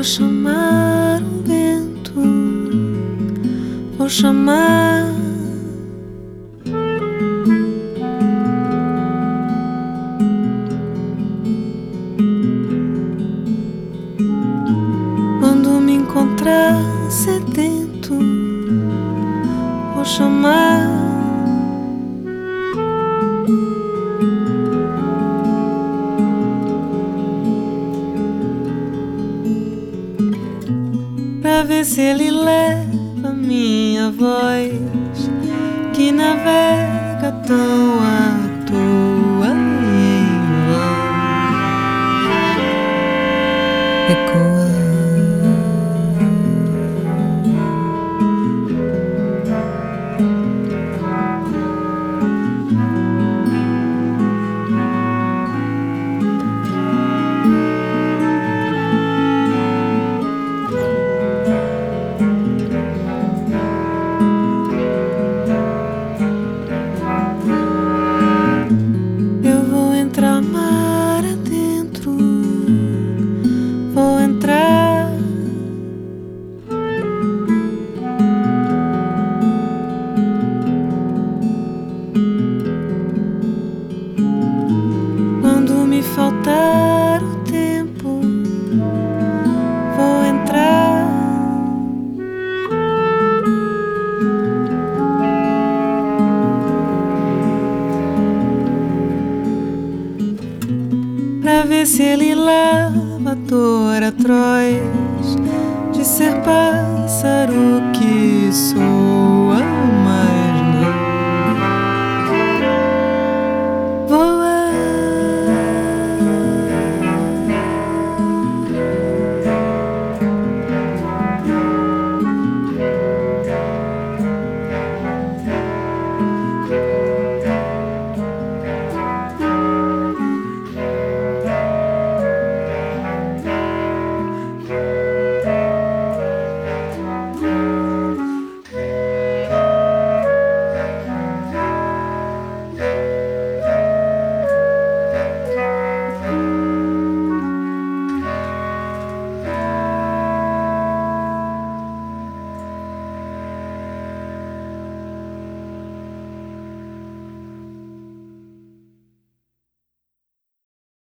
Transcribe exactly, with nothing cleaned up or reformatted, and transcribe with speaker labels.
Speaker 1: chamar o vento, vou chamar. Quando me encontrar sedento, vou chamar. Pra ver se ele leva minha voz, que navega tão à toa e em vão ecoa. Mar adentro, vou entrar. Quando me faltar o tempo, vou entrar. Pra ver se ele lava a dor atroz de ser pássaro que soa.